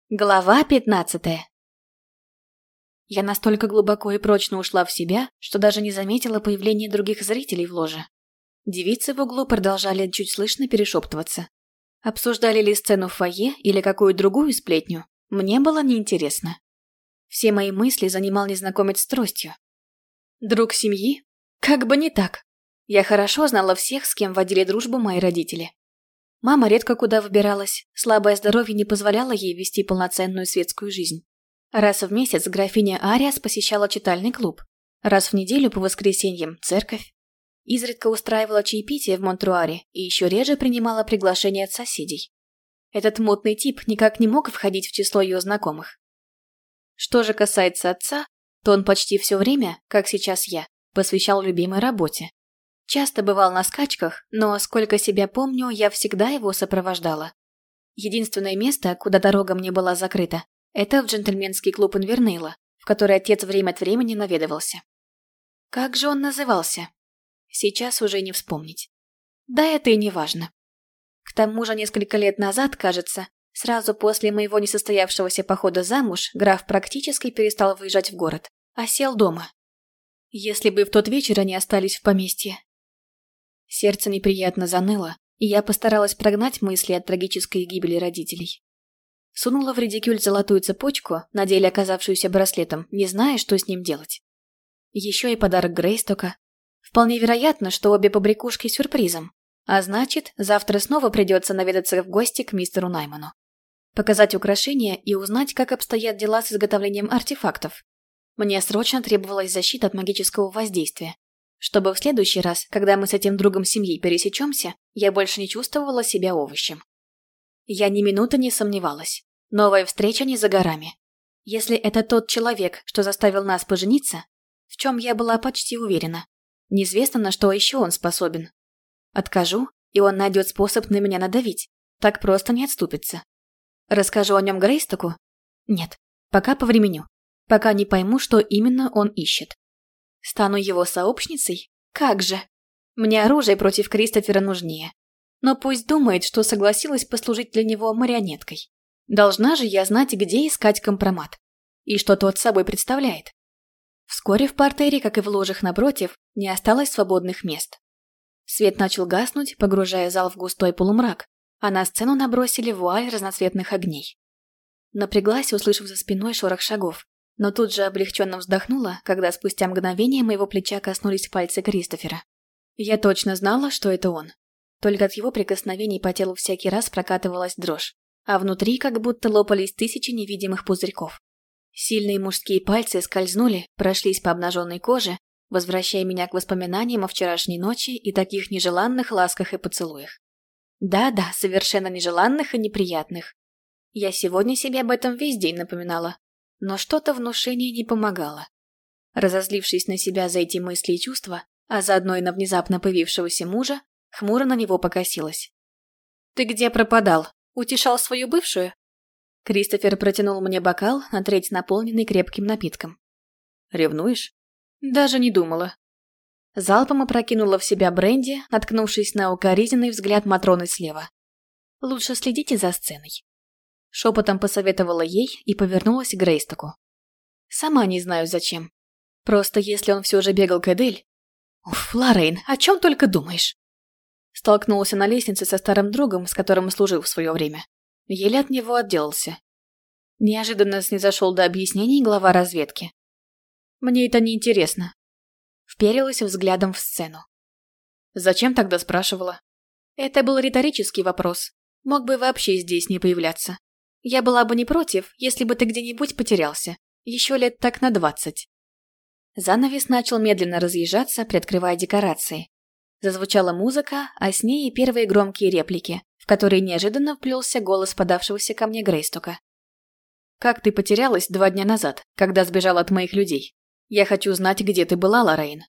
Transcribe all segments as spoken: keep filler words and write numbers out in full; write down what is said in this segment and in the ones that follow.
Глава пятнадцатая. Я настолько глубоко и прочно ушла в себя, что даже не заметила появления других зрителей в ложе. Девицы в углу продолжали чуть слышно перешептываться. Обсуждали ли сцену в фойе или какую другую сплетню, мне было неинтересно. Все мои мысли занимал незнакомец с тростью. Друг семьи? Как бы не так. Я хорошо знала всех, с кем водили дружбу мои родители. Мама редко куда выбиралась, слабое здоровье не позволяло ей вести полноценную светскую жизнь. Раз в месяц графиня Ариас посещала читальный клуб, раз в неделю по воскресеньям – церковь. Изредка устраивала чаепитие в Монтруаре и еще реже принимала приглашения от соседей. Этот мутный тип никак не мог входить в число ее знакомых. Что же касается отца, то он почти все время, как сейчас я, посвящал любимой работе. Часто бывал на скачках, но, сколько себя помню, я всегда его сопровождала. Единственное место, куда дорога мне была закрыта, это в джентльменский клуб Инвернейла, в который отец время от времени наведывался. Как же он назывался? Сейчас уже не вспомнить. Да это и не важно. К тому же несколько лет назад, кажется, сразу после моего несостоявшегося похода замуж, граф практически перестал выезжать в город, а сел дома. Если бы в тот вечер они остались в поместье. Сердце неприятно заныло, и я постаралась прогнать мысли от трагической гибели родителей. Сунула в редикюль золотую цепочку, на деле оказавшуюся браслетом, не зная, что с ним делать. Еще и подарок Грейстока. Вполне вероятно, что обе побрякушки сюрпризом. А значит, завтра снова придется наведаться в гости к мистеру Найману. Показать украшения и узнать, как обстоят дела с изготовлением артефактов. Мне срочно требовалась защита от магического воздействия. Чтобы в следующий раз, когда мы с этим другом семьи пересечемся, я больше не чувствовала себя овощем. Я ни минуты не сомневалась. Новая встреча не за горами. Если это тот человек, что заставил нас пожениться, в чем я была почти уверена, неизвестно, на что еще он способен. Откажу, и он найдет способ на меня надавить. Так просто не отступится. Расскажу о нем Грейстоку? Нет, пока повременю. Пока не пойму, что именно он ищет. Стану его сообщницей? Как же? Мне оружие против Кристофера нужнее. Но пусть думает, что согласилась послужить для него марионеткой. Должна же я знать, где искать компромат. И что тот собой представляет. Вскоре в партере, как и в ложах напротив, не осталось свободных мест. Свет начал гаснуть, погружая зал в густой полумрак, а на сцену набросили вуаль разноцветных огней. Напряглась, услышав за спиной шорох шагов. Но тут же облегченно вздохнула, когда спустя мгновение моего плеча коснулись пальцы Кристофера. Я точно знала, что это он. Только от его прикосновений по телу всякий раз прокатывалась дрожь, а внутри как будто лопались тысячи невидимых пузырьков. Сильные мужские пальцы скользнули, прошлись по обнаженной коже, возвращая меня к воспоминаниям о вчерашней ночи и таких нежеланных ласках и поцелуях. Да-да, совершенно нежеланных и неприятных. Я сегодня себе об этом весь день напоминала. Но что-то внушение не помогало. Разозлившись на себя за эти мысли и чувства, а заодно и на внезапно появившегося мужа, хмуро на него покосилась. «Ты где пропадал? Утешал свою бывшую?» Кристофер протянул мне бокал, на треть наполненный крепким напитком. «Ревнуешь?» «Даже не думала». Залпом опрокинула в себя бренди, наткнувшись на укоризненный взгляд Матроны слева. «Лучше следите за сценой». Шепотом посоветовала ей и повернулась к Грейстоку. Сама не знаю зачем. Просто если он все же бегал к Эдель... Уф, Лоррейн, о чем только думаешь? Столкнулся на лестнице со старым другом, с которым служил в свое время. Еле от него отделался. Неожиданно снизошел до объяснений глава разведки. Мне это не интересно. Вперилась взглядом в сцену. Зачем тогда спрашивала? Это был риторический вопрос. Мог бы вообще здесь не появляться. Я была бы не против, если бы ты где-нибудь потерялся. Еще лет так на двадцать. Занавес начал медленно разъезжаться, приоткрывая декорации. Зазвучала музыка, а с ней и первые громкие реплики, в которые неожиданно вплелся голос подавшегося ко мне Грейстока. «Как ты потерялась два дня назад, когда сбежала от моих людей? Я хочу знать, где ты была, Лоррейн».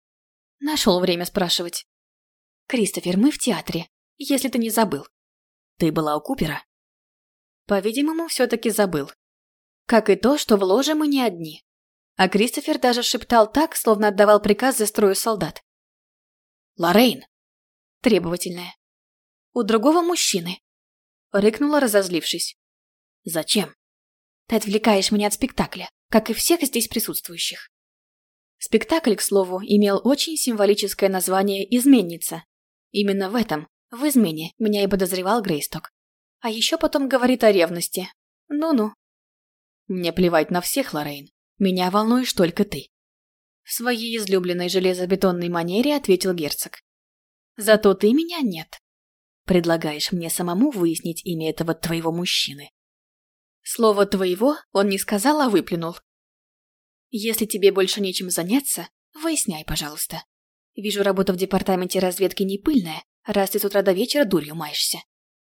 Нашел время спрашивать. «Кристофер, мы в театре, если ты не забыл». «Ты была у Купера?» По-видимому, все-таки забыл. Как и то, что в ложе мы не одни. А Кристофер даже шептал так, словно отдавал приказ за строю солдат. «Лоррейн!» Требовательная. «У другого мужчины!» Рыкнула, разозлившись. «Зачем?» Ты отвлекаешь меня от спектакля, как и всех здесь присутствующих. Спектакль, к слову, имел очень символическое название «Изменница». Именно в этом, в измене, меня и подозревал Грейсток. А еще потом говорит о ревности. Ну-ну. Мне плевать на всех, Лоррейн. Меня волнуешь только ты. В своей излюбленной железобетонной манере ответил герцог. Зато ты меня нет. Предлагаешь мне самому выяснить имя этого твоего мужчины. Слово «твоего» он не сказал, а выплюнул. Если тебе больше нечем заняться, выясняй, пожалуйста. Вижу, работа в департаменте разведки не пыльная, раз ты с утра до вечера дурью маешься.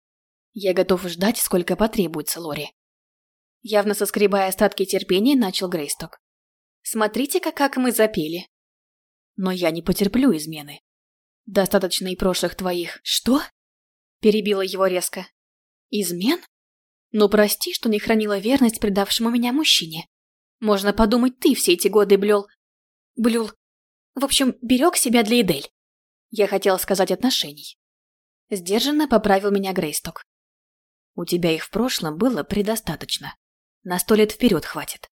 Я готов ждать, сколько потребуется, Лори. Явно соскребая остатки терпения, начал Грейсток. Смотрите-ка, как мы запели. Но я не потерплю измены. Достаточно и прошлых твоих... Что? Перебила его резко. Измен? Ну прости, что не хранила верность предавшему меня мужчине. Можно подумать, ты все эти годы блел... Блюл... В общем, берег себя для Эдель. Я хотела сказать отношений. Сдержанно поправил меня Грейсток. У тебя их в прошлом было предостаточно. На сто лет вперед хватит.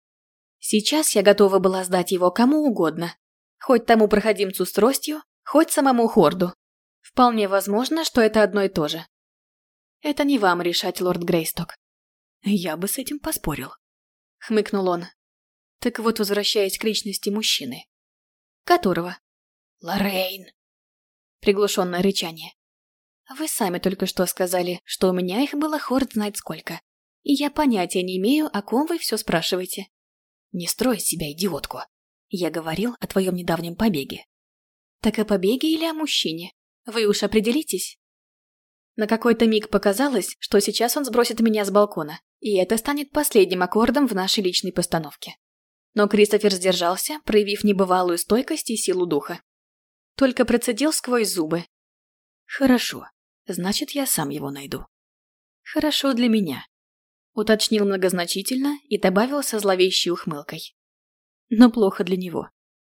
Сейчас я готова была сдать его кому угодно. Хоть тому проходимцу с тростью, хоть самому Хорду. Вполне возможно, что это одно и то же. Это не вам решать, лорд Грейсток. Я бы с этим поспорил. Хмыкнул он. Так вот, возвращаясь к личности мужчины. Которого? Лоррейн. Приглушенное рычание. Вы сами только что сказали, что у меня их было хорд знает сколько. И я понятия не имею, о ком вы все спрашиваете. Не строй из себя идиотку. Я говорил о твоем недавнем побеге. Так о побеге или о мужчине? Вы уж определитесь. На какой-то миг показалось, что сейчас он сбросит меня с балкона, и это станет последним аккордом в нашей личной постановке. Но Кристофер сдержался, проявив небывалую стойкость и силу духа. Только процедил сквозь зубы. Хорошо, значит, я сам его найду. Хорошо для меня. Уточнил многозначительно и добавил со зловещей ухмылкой. Но плохо для него.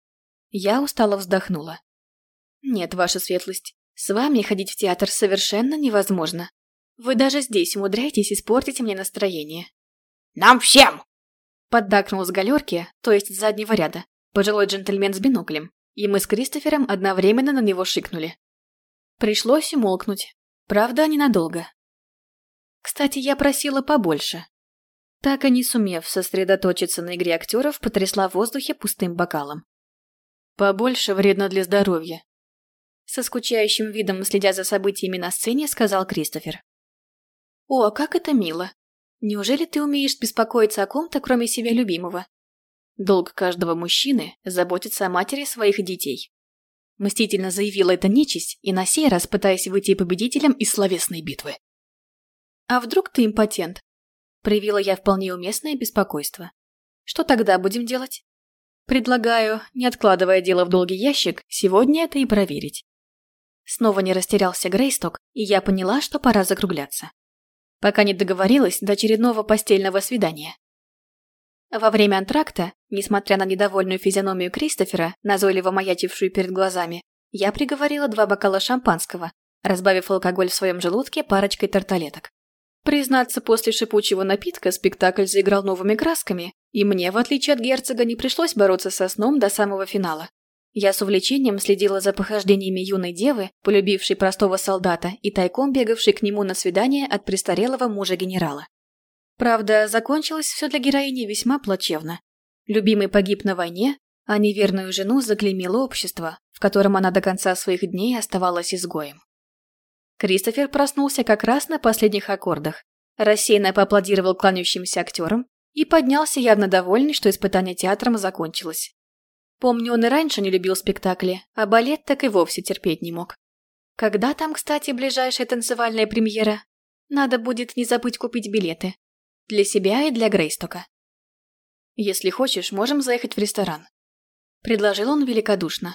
Я устало вздохнула. Нет, ваша светлость, с вами ходить в театр совершенно невозможно. Вы даже здесь умудряетесь испортить мне настроение. Нам всем! Поддакнул с галерки, то есть с заднего ряда, пожилой джентльмен с биноклем, и мы с Кристофером одновременно на него шикнули. Пришлось умолкнуть. Правда, ненадолго. Кстати, я просила побольше. Так и не сумев сосредоточиться на игре актеров, потрясла в воздухе пустым бокалом. Побольше вредно для здоровья. Со скучающим видом, следя за событиями на сцене, сказал Кристофер. О, как это мило. Неужели ты умеешь беспокоиться о ком-то, кроме себя любимого? Долг каждого мужчины – заботиться о матери своих детей. Мстительно заявила эта нечисть, и на сей раз пытаясь выйти победителем из словесной битвы. «А вдруг ты импотент?» Проявила я вполне уместное беспокойство. «Что тогда будем делать?» «Предлагаю, не откладывая дело в долгий ящик, сегодня это и проверить». Снова не растерялся Грейсток, и я поняла, что пора закругляться. Пока не договорилась до очередного постельного свидания. Во время антракта, несмотря на недовольную физиономию Кристофера, назойливо маячившую перед глазами, я приговорила два бокала шампанского, разбавив алкоголь в своем желудке парочкой тарталеток. Признаться, после шипучего напитка спектакль заиграл новыми красками, и мне, в отличие от герцога, не пришлось бороться со сном до самого финала. Я с увлечением следила за похождениями юной девы, полюбившей простого солдата и тайком бегавшей к нему на свидание от престарелого мужа генерала. Правда, закончилось все для героини весьма плачевно. Любимый погиб на войне, а неверную жену заклеймило общество, в котором она до конца своих дней оставалась изгоем. Кристофер проснулся как раз на последних аккордах, рассеянно поаплодировал кланяющимся актерам и поднялся явно довольный, что испытание театром закончилось. Помню, он и раньше не любил спектакли, а балет так и вовсе терпеть не мог. Когда там, кстати, ближайшая танцевальная премьера? Надо будет не забыть купить билеты. Для себя и для Грейстока. Если хочешь, можем заехать в ресторан. Предложил он великодушно.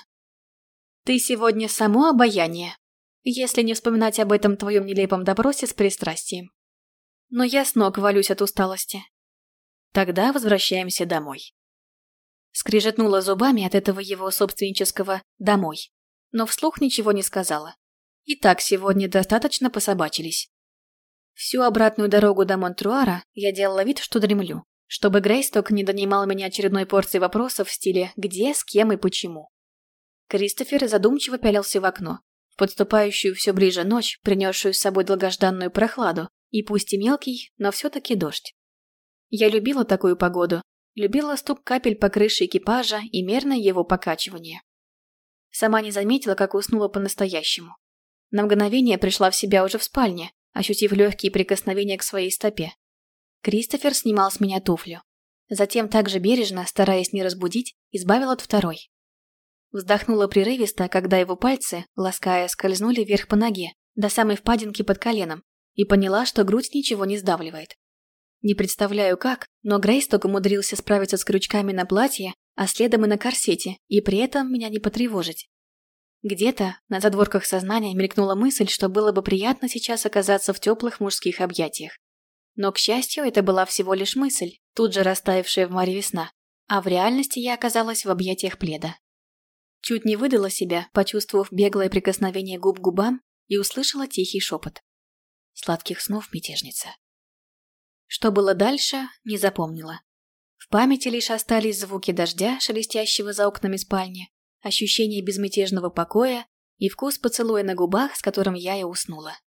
Ты сегодня само обаяние, если не вспоминать об этом твоем нелепом допросе с пристрастием. Но я с ног валюсь от усталости. Тогда возвращаемся домой. Скрежетнула зубами от этого его собственнического «домой», но вслух ничего не сказала. И так сегодня достаточно пособачились. Всю обратную дорогу до Монтруара я делала вид, что дремлю, чтобы Грейсток не донимал меня очередной порцией вопросов в стиле «где, с кем и почему?». Кристофер задумчиво пялился в окно, в подступающую все ближе ночь, принесшую с собой долгожданную прохладу, и пусть и мелкий, но все-таки дождь. Я любила такую погоду, любила стук капель по крыше экипажа и мерное его покачивание. Сама не заметила, как уснула по-настоящему. На мгновение пришла в себя уже в спальне, ощутив легкие прикосновения к своей стопе. Кристофер снимал с меня туфлю. Затем также бережно, стараясь не разбудить, избавил от второй. Вздохнула прерывисто, когда его пальцы, лаская, скользнули вверх по ноге, до самой впадинки под коленом, и поняла, что грудь ничего не сдавливает. Не представляю как, но Грейсток умудрился справиться с крючками на платье, а следом и на корсете, и при этом меня не потревожить. Где-то на задворках сознания мелькнула мысль, что было бы приятно сейчас оказаться в теплых мужских объятиях. Но, к счастью, это была всего лишь мысль, тут же растаявшая в море весна, а в реальности я оказалась в объятиях пледа. Чуть не выдала себя, почувствовав беглое прикосновение губ к губам, и услышала тихий шепот. «Сладких снов, мятежница». Что было дальше, не запомнила. В памяти лишь остались звуки дождя, шелестящего за окнами спальни, ощущение безмятежного покоя и вкус поцелуя на губах, с которым я и уснула.